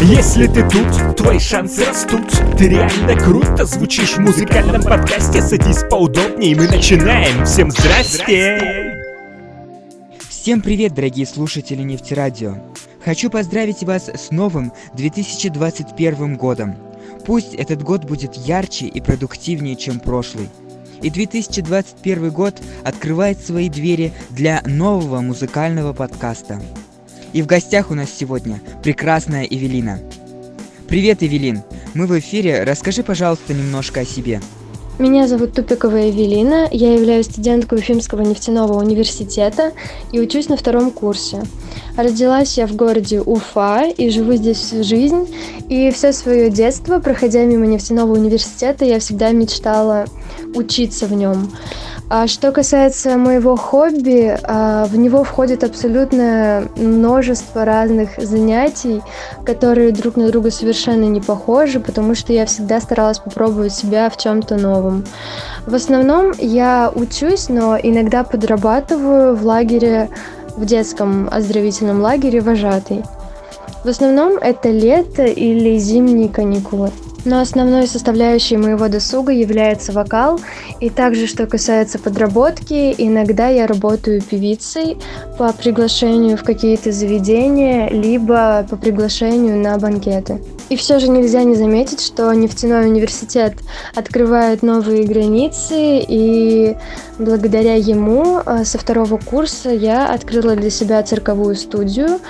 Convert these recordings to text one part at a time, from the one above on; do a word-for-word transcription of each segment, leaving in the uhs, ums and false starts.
Если ты тут, твои шансы растут. Ты реально круто звучишь в музыкальном подкасте. Садись поудобнее, мы начинаем. Всем здрасте! Всем привет, дорогие слушатели Нефтерадио! Хочу поздравить вас с новым две тысячи двадцать первым годом. Пусть этот год будет ярче и продуктивнее, чем прошлый. И две тысячи двадцать первый год открывает свои двери для нового музыкального подкаста. И в гостях у нас сегодня прекрасная Эвелина. Привет, Эвелин! Мы в эфире. Расскажи, пожалуйста, немножко о себе. Меня зовут Тупикова Эвелина, я являюсь студенткой Уфимского нефтяного университета и учусь на втором курсе. Родилась я в городе Уфа и живу здесь всю жизнь, и все свое детство, проходя мимо нефтяного университета, я всегда мечтала учиться в нем. А что касается моего хобби, в него входит абсолютное множество разных занятий, которые друг на друга совершенно не похожи, потому что я всегда старалась попробовать себя в чем-то новом. В основном я учусь, но иногда подрабатываю в лагере, в детском оздоровительном лагере вожатой. В основном это лето или зимние каникулы. Но основной составляющей моего досуга является вокал, и также, что касается подработки, иногда я работаю певицей по приглашению в какие-то заведения, либо по приглашению на банкеты. И все же нельзя не заметить, что нефтяной университет открывает новые границы, и благодаря ему со второго курса я открыла для себя цирковую студию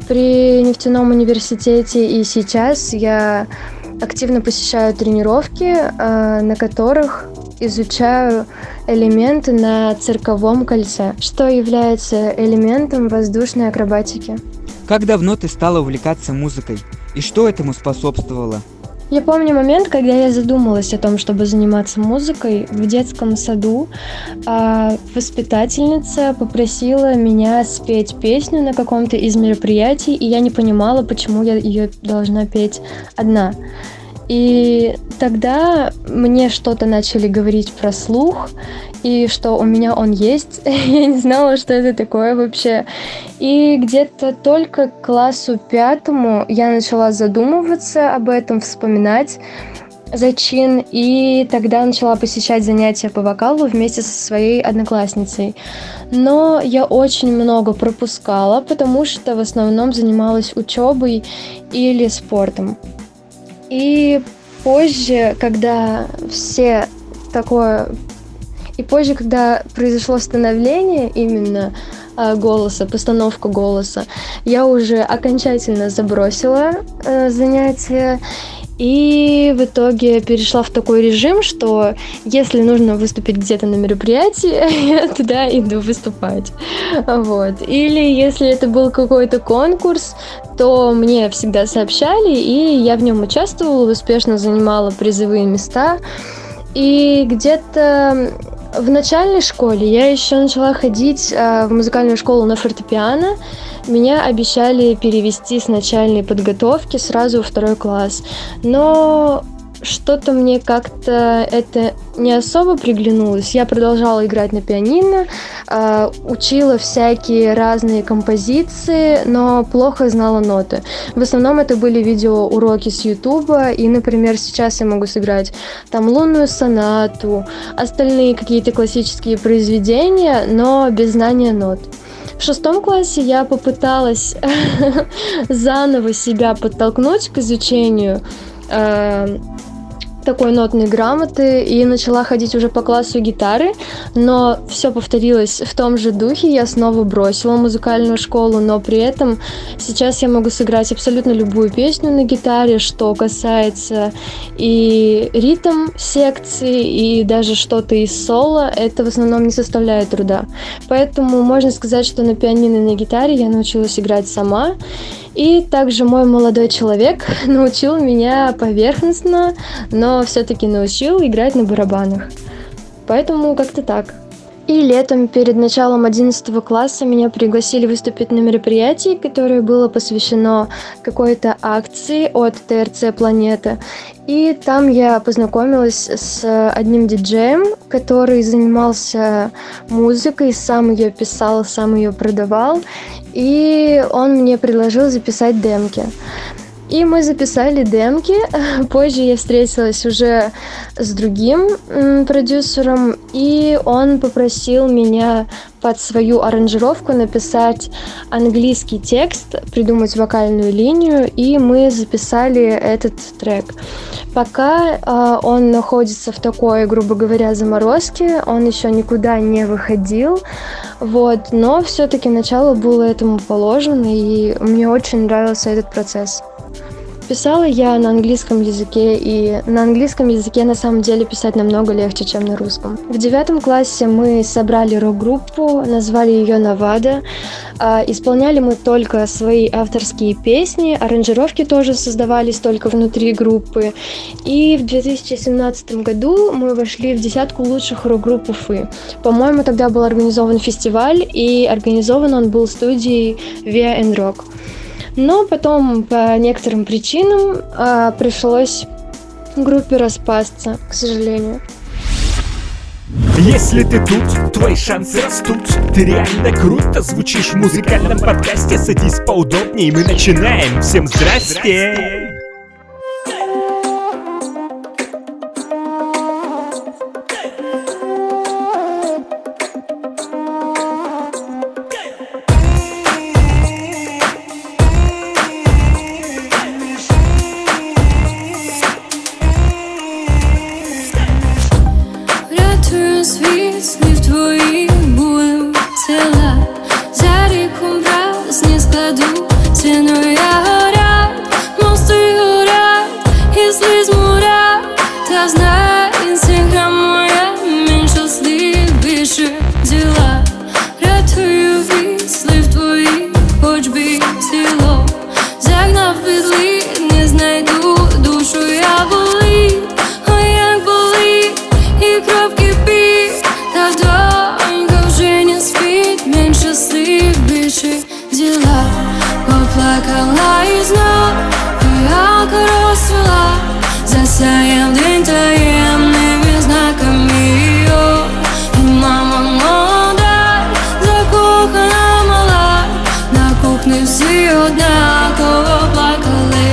при нефтяном университете, и сейчас я активно посещаю тренировки, на которых изучаю элементы на цирковом кольце, что является элементом воздушной акробатики. Как давно ты стала увлекаться музыкой? И что этому способствовало? Я помню момент, когда я задумалась о том, чтобы заниматься музыкой. В детском саду а воспитательница попросила меня спеть песню на каком-то из мероприятий, и я не понимала, почему я ее должна петь одна. И тогда мне что-то начали говорить про слух, и что у меня он есть. Я не знала, что это такое вообще. И где-то только к классу пятому я начала задумываться об этом, вспоминать зачин, и тогда начала посещать занятия по вокалу вместе со своей одноклассницей. Но я очень много пропускала, потому что в основном занималась учебой или спортом. И позже, когда все такое... И позже, когда произошло становление именно э, голоса, постановка голоса, я уже окончательно забросила э, занятия. И в итоге перешла в такой режим, что если нужно выступить где-то на мероприятии, я туда иду выступать. Вот. Или если это был какой-то конкурс, то мне всегда сообщали, и я в нем участвовала, успешно занимала призовые места. И где-то в начальной школе я еще начала ходить в музыкальную школу на фортепиано. Меня обещали перевести с начальной подготовки сразу во второй класс. Но что-то мне как-то это не особо приглянулось. Я продолжала играть на пианино, учила всякие разные композиции, но плохо знала ноты. В основном это были видеоуроки с Ютуба, и, например, сейчас я могу сыграть там лунную сонату, остальные какие-то классические произведения, но без знания нот. В шестом классе я попыталась заново себя подтолкнуть к изучению э, такой нотной грамоты и начала ходить уже по классу гитары, но все повторилось в том же духе, я снова бросила музыкальную школу, но при этом сейчас я могу сыграть абсолютно любую песню на гитаре, что касается и ритм секции, и даже что-то из соло, это в основном не составляет труда. Поэтому можно сказать, что на пианино и на гитаре я научилась играть сама. И также мой молодой человек научил меня поверхностно, но все-таки научил играть на барабанах. Поэтому как-то так. И летом, перед началом одиннадцатого класса, меня пригласили выступить на мероприятии, которое было посвящено какой-то акции от ТРЦ «Планета». И там я познакомилась с одним диджеем, который занимался музыкой, сам ее писал, сам ее продавал. И он мне предложил записать демки. И мы записали демки. Позже я встретилась уже с другим м, продюсером, и он попросил меня под свою аранжировку написать английский текст, придумать вокальную линию, и мы записали этот трек. Пока э, он находится в такой, грубо говоря, заморозке, он еще никуда не выходил, вот, но все-таки начало было этому положено, и мне очень нравился этот процесс. Писала я на английском языке, и на английском языке на самом деле писать намного легче, чем на русском. В девятом классе мы собрали рок-группу, назвали ее «Навада». Исполняли мы только свои авторские песни, аранжировки тоже создавались только внутри группы. И в две тысячи семнадцатом году мы вошли в десятку лучших рок-групп Уфы. По-моему, тогда был организован фестиваль, и организован он был студией Via and Rock. Но потом по некоторым причинам а, пришлось группе распасться, к сожалению. Если ты тут, твои шансы растут. Ты реально круто звучишь в музыкальном подкасте. Садись поудобнее, мы начинаем. Всем здрасте! Плакала и знов, фиалка розцвела, засяяв день таємними знаками ее. І мама молода, закохана мала, на кухні всі однаково плакали.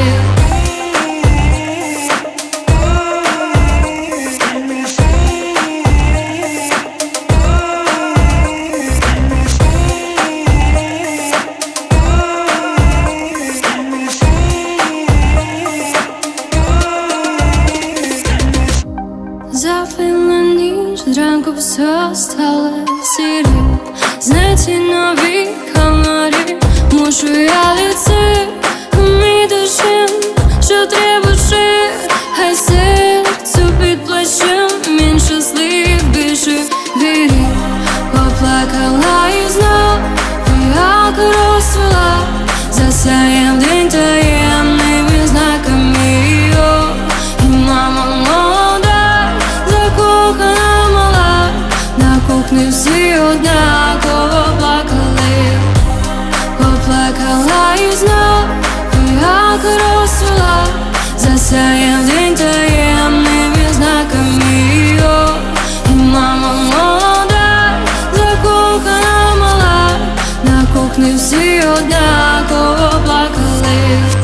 Запила ніч, зранку все стало сірим. Знаєте, нові камери, мушу я лице вміти чим, що треба ще, хай серцю під плащем, він щасливий більше вірив. Поплакала і знов, фіалка розцвела, засяяв день таємними знаками ее. І мама молода, закохана мала, на кухні всі однаково плакали. Поплакала і знов, фіалка розцвела, засяяв день таємними знаками ее. І мама молода, закохана мала, на кухні всі однаково плакали.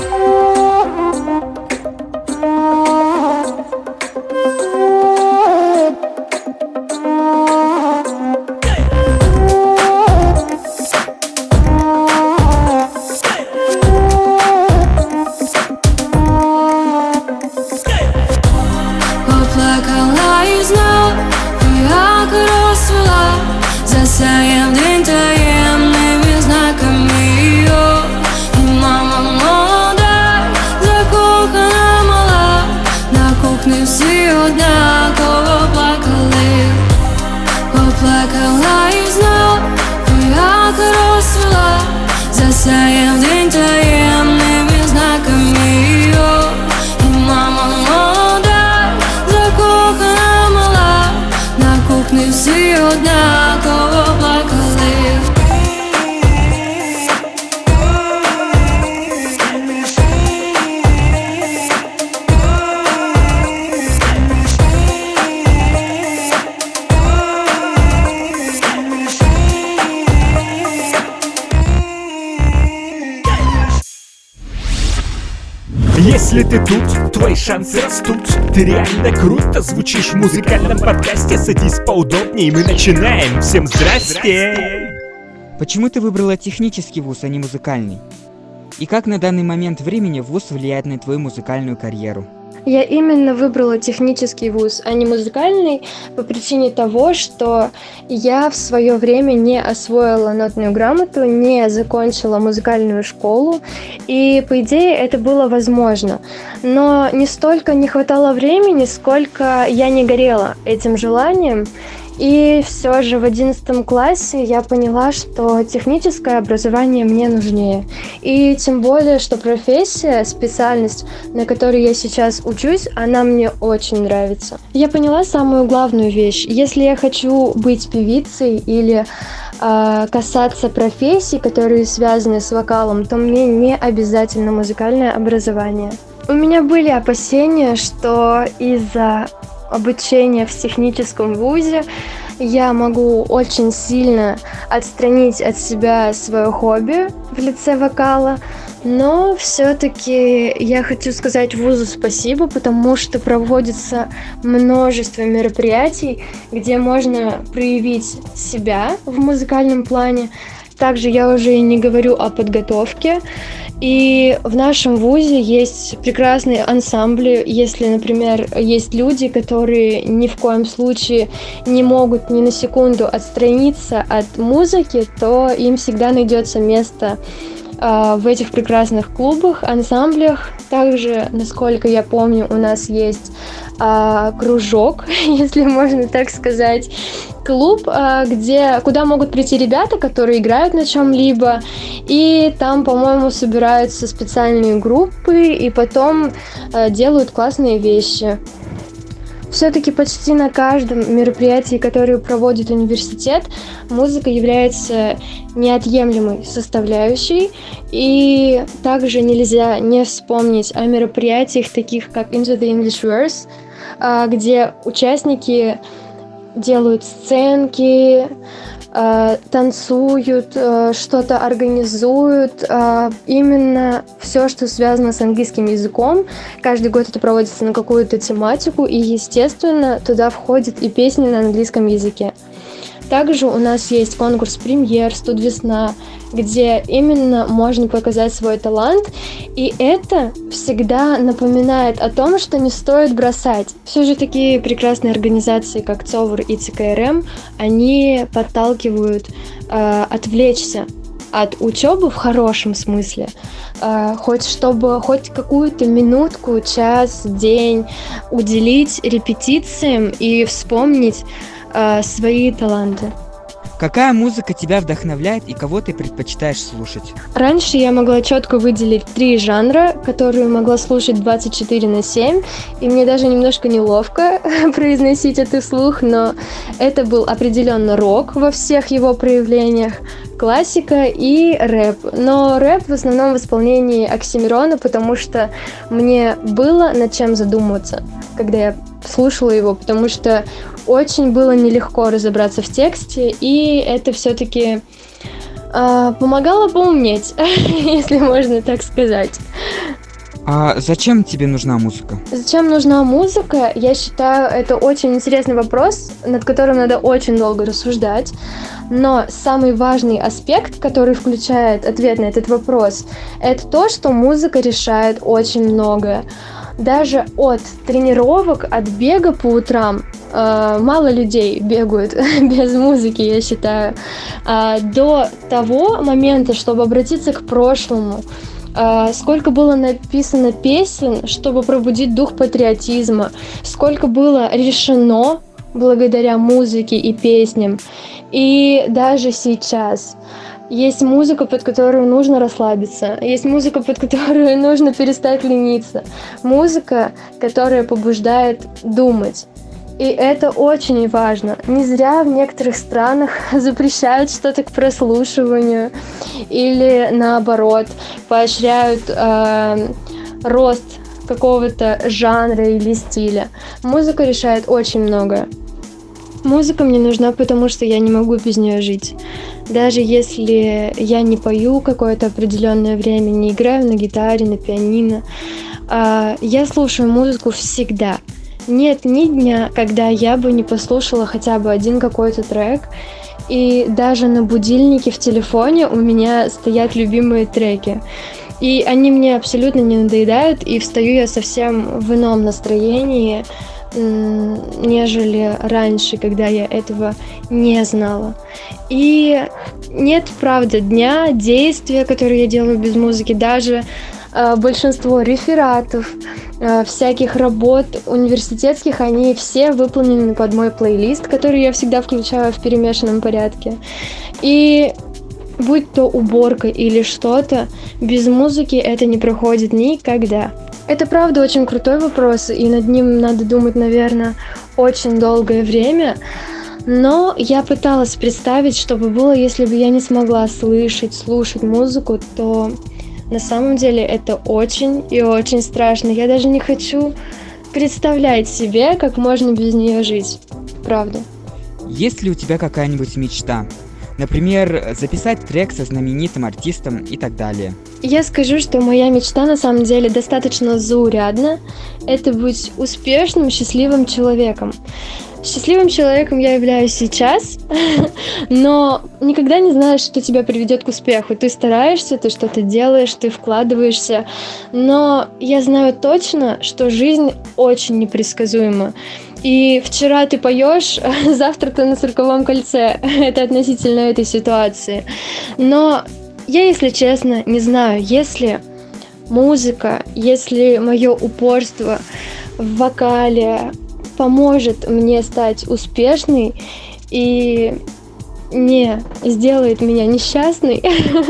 Поплакала і знов, фіалка розцвела, засяяв день таємними знаками ее. І мама молода, закохана мала, на кухні всі однаково плакали. Поплакала і знов, фіалка розцвела, засяяв день таємними знаками ее. І мама молода, закохана мала, на кухні всі однаково плакали. Если ты тут, твои шансы растут. Ты реально круто звучишь в музыкальном подкасте. Садись поудобнее, мы начинаем. Всем здрасте! Почему ты выбрала технический вуз, а не музыкальный? И как на данный момент времени вуз влияет на твою музыкальную карьеру? Я именно выбрала технический вуз, а не музыкальный, по причине того, что я в свое время не освоила нотную грамоту, не закончила музыкальную школу, и, по идее, это было возможно. Но не столько не хватало времени, сколько я не горела этим желанием. И все же в одиннадцатом классе я поняла, что техническое образование мне нужнее. И тем более, что профессия, специальность, на которой я сейчас учусь, она мне очень нравится. Я поняла самую главную вещь. Если я хочу быть певицей или э, касаться профессий, которые связаны с вокалом, то мне не обязательно музыкальное образование. У меня были опасения, что из-за обучения в техническом вузе я могу очень сильно отстранить от себя свое хобби в лице вокала, но все-таки я хочу сказать вузу спасибо, потому что проводится множество мероприятий, где можно проявить себя в музыкальном плане. Также я уже и не говорю о подготовке. И в нашем вузе есть прекрасные ансамбли. Если, например, есть люди, которые ни в коем случае не могут ни на секунду отстраниться от музыки, то им всегда найдется место э, в этих прекрасных клубах, ансамблях. Также, насколько я помню, у нас есть э, кружок, если можно так сказать, клуб, где, куда могут прийти ребята, которые играют на чем-либо, и там, по-моему, собираются специальные группы и потом э, делают классные вещи. Все-таки почти на каждом мероприятии, которое проводит университет, музыка является неотъемлемой составляющей, и также нельзя не вспомнить о мероприятиях, таких как Into the English Verse, э, где участники делают сценки, э, танцуют, э, что-то организуют. Э, именно все, что связано с английским языком. Каждый год это проводится на какую-то тематику, и, естественно, туда входят и песни на английском языке. Также у нас есть конкурс «Премьер», «Студвесна», где именно можно показать свой талант, и это всегда напоминает о том, что не стоит бросать. Все же такие прекрасные организации, как ЦОВР и ЦКРМ, они подталкивают э, отвлечься от учебы в хорошем смысле, э, хоть чтобы хоть какую-то минутку, час, день уделить репетициям и вспомнить э, свои таланты. Какая музыка тебя вдохновляет и кого ты предпочитаешь слушать? Раньше я могла четко выделить три жанра, которые могла слушать двадцать четыре на семь, и мне даже немножко неловко произносить это вслух, но это был определенно рок во всех его проявлениях, классика и рэп. Но рэп в основном в исполнении Оксимирона, потому что мне было над чем задумываться, когда я слушала его, потому что очень было нелегко разобраться в тексте, и это все-таки э, помогало поумнеть, если можно так сказать. А зачем тебе нужна музыка? Зачем нужна музыка? Я считаю, это очень интересный вопрос, над которым надо очень долго рассуждать. Но самый важный аспект, который включает ответ на этот вопрос, это то, что музыка решает очень многое. Даже от тренировок, от бега по утрам, э, мало людей бегают без музыки, я считаю, э, до того момента, чтобы обратиться к прошлому. Uh, сколько было написано песен, чтобы пробудить дух патриотизма, сколько было решено благодаря музыке и песням. И даже сейчас есть музыка, под которую нужно расслабиться, есть музыка, под которую нужно перестать лениться, музыка, которая побуждает думать. И это очень важно. Не зря в некоторых странах запрещают что-то к прослушиванию или, наоборот, поощряют э, рост какого-то жанра или стиля. Музыка решает очень многое. Музыка мне нужна, потому что я не могу без нее жить. Даже если я не пою какое-то определенное время, не играю на гитаре, на пианино, А, Я слушаю музыку всегда. Нет ни дня, когда я бы не послушала хотя бы один какой-то трек. И даже на будильнике в телефоне у меня стоят любимые треки. И они мне абсолютно не надоедают, и встаю я совсем в ином настроении, нежели раньше, когда я этого не знала. И нет, правда, дня, действия, которые я делаю без музыки, даже э, большинство рефератов, э, всяких работ университетских, они все выполнены под мой плейлист, который я всегда включаю в перемешанном порядке. И будь то уборка или что-то, без музыки это не проходит никогда. Это правда очень крутой вопрос, и над ним надо думать, наверное, очень долгое время. Но я пыталась представить, что бы было, если бы я не смогла слышать, слушать музыку, то на самом деле это очень и очень страшно. Я даже не хочу представлять себе, как можно без нее жить. Правда. Есть ли у тебя какая-нибудь мечта? Например, записать трек со знаменитым артистом и так далее. Я скажу, что моя мечта на самом деле достаточно заурядна. Это быть успешным, счастливым человеком. Счастливым человеком я являюсь сейчас, но никогда не знаешь, что тебя приведет к успеху. Ты стараешься, ты что-то делаешь, ты вкладываешься, но я знаю точно, что жизнь очень непредсказуема. И вчера ты поешь, завтра ты на цирковом кольце. Это относительно этой ситуации. Но я, если честно, не знаю, если музыка, если мое упорство в вокале поможет мне стать успешной и не сделает меня несчастной,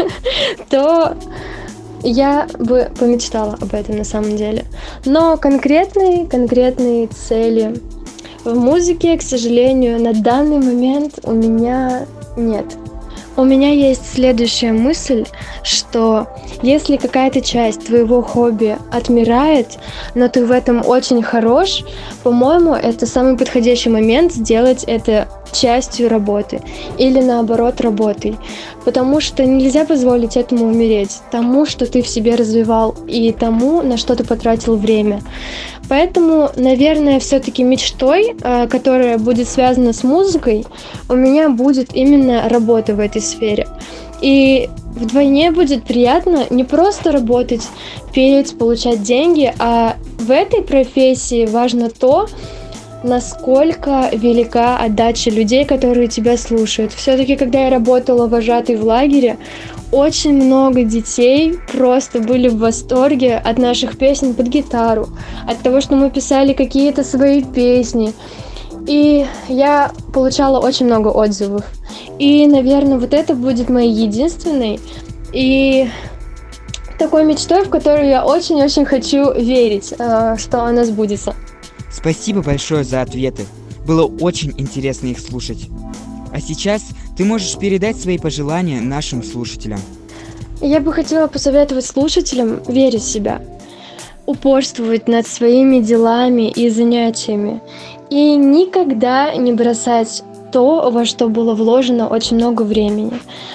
то я бы помечтала об этом на самом деле. Но конкретные, конкретные цели в музыке, к сожалению, на данный момент у меня нет. У меня есть следующая мысль, что если какая-то часть твоего хобби отмирает, но ты в этом очень хорош, по-моему, это самый подходящий момент сделать это частью работы или наоборот работой, потому что нельзя позволить этому умереть, тому, что ты в себе развивал, и тому, на что ты потратил время. Поэтому, наверное, все-таки мечтой, которая будет связана с музыкой, у меня будет именно работа в этой сфере. И вдвойне будет приятно не просто работать, петь, получать деньги, а в этой профессии важно то, насколько велика отдача людей, которые тебя слушают. Все-таки, когда я работала вожатой в лагере, очень много детей просто были в восторге от наших песен под гитару, от того, что мы писали какие-то свои песни. И я получала очень много отзывов. И, наверное, вот это будет моей единственной и такой мечтой, в которую я очень-очень хочу верить, что она сбудется. Спасибо большое за ответы. Было очень интересно их слушать. А сейчас ты можешь передать свои пожелания нашим слушателям. Я бы хотела посоветовать слушателям верить в себя, упорствовать над своими делами и занятиями и никогда не бросать то, во что было вложено очень много времени.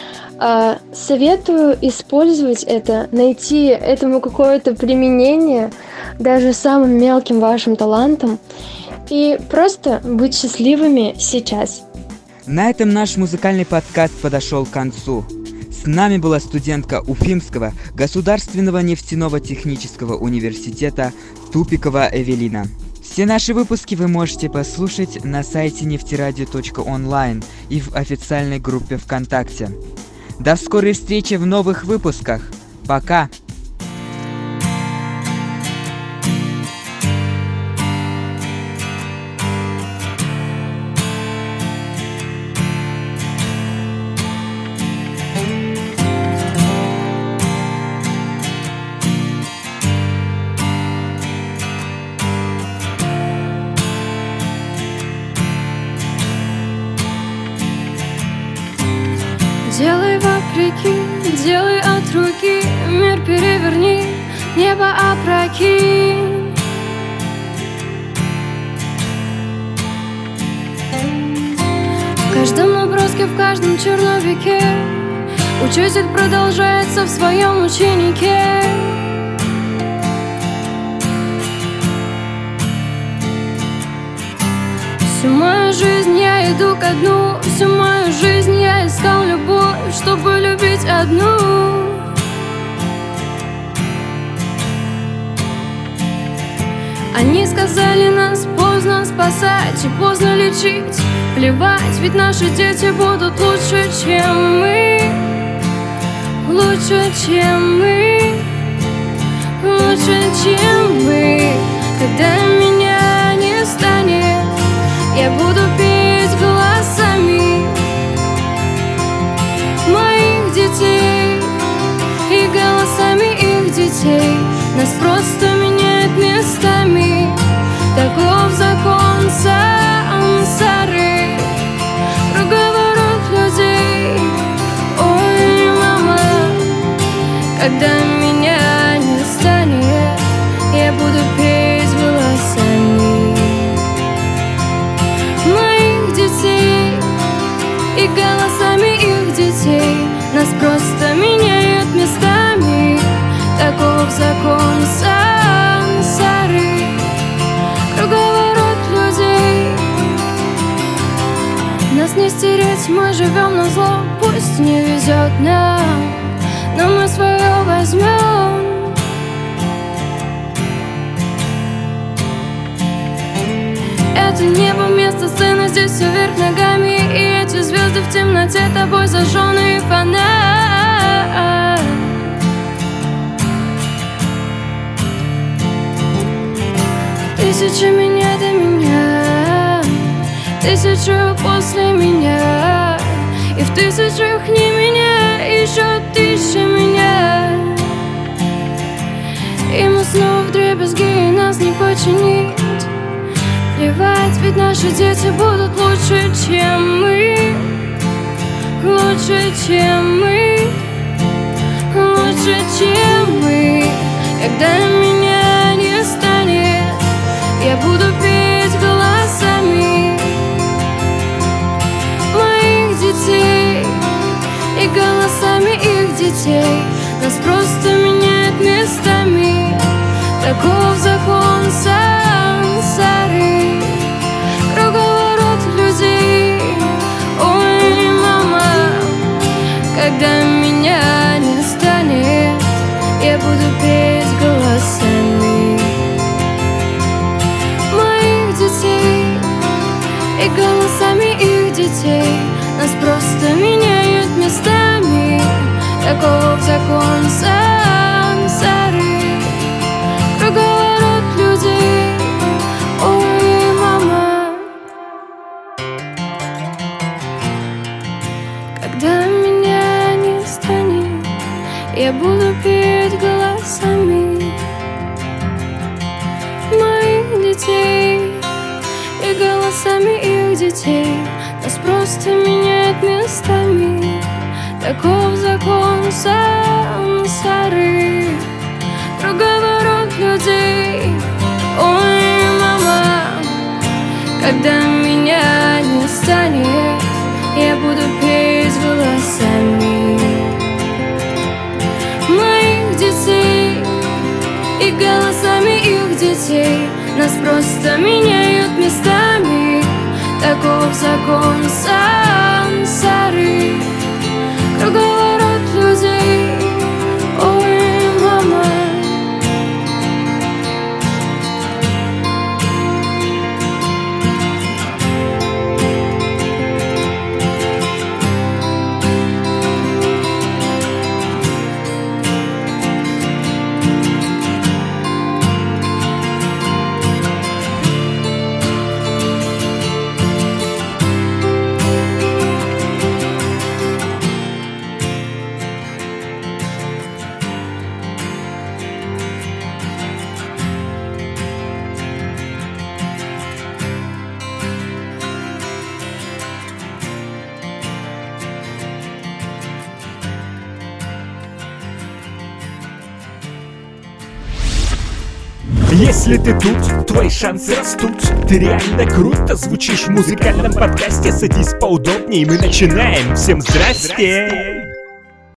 Советую использовать это, найти этому какое-то применение даже самым мелким вашим талантом и просто быть счастливыми сейчас. На этом наш музыкальный подкаст подошел к концу. С нами была студентка Уфимского государственного нефтяного технического университета Тупикова Эвелина. Все наши выпуски вы можете послушать на сайте нефтерадио точка онлайн и в официальной группе ВКонтакте. До скорой встречи в новых выпусках. Пока! Делай вопреки, делай от руки, мир переверни, небо опрокинь. В каждом наброске, в каждом черновике учитель продолжается в своем ученике. я иду ко дну. Всю мою жизнь я искал любовь, чтобы любить одну. Они сказали, нас поздно спасать и поздно лечить. Плевать, ведь наши дети будут лучше, чем мы. Лучше, чем мы. Лучше, чем мы. Когда меня не станет, я буду петь голосами моих детей и голосами их детей. Нас просто меняет местами. Таков закон сансары, круговорот людей. Ой, мама, когда меня не станет, я буду петь голосами моих детей и голосами их детей. Нас просто меняют местами. Таков закон сансары, круговорот людей. Нас не стереть, мы живем на зло. Пусть не везет нам, но мы свое возьмем. Это небо, место сцены, здесь все вверх ногами. И эти звезды в темноте тобой зажженный фонарь. Тысяча меня до меня, тысячу после меня, и в тысячах не меня, еще тысяча меня. И мы снова вдребезги, и нас не починить. Плевать, ведь наши дети будут лучше, чем мы. Лучше, чем мы. Лучше, чем мы. Когда меня не станет, я буду петь голосами моих детей и голосами их детей. Нас просто меняет местами. Таков закон сансары, круговорот людей. Ой, мама, когда меня не станет, я буду петь голосами моих детей и голосами их детей. Нас просто меняют местами. Таков закон сансары, круговорот людей. Ой, мама, когда меня не станет, я буду петь голосами моих детей и голосами их детей. Нас просто меняет местами. Таков закон сансары, круговорот людей. Ой, мама, когда меня не станет, я буду петь голосами моих детей и голосами их детей. Нас просто меняют местами. Таков закон сансары, круговорот людей. Ой, мама. Если ты тут, твои шансы растут. Ты реально круто звучишь в музыкальном подкасте. Садись поудобнее, мы начинаем. Всем здрасте!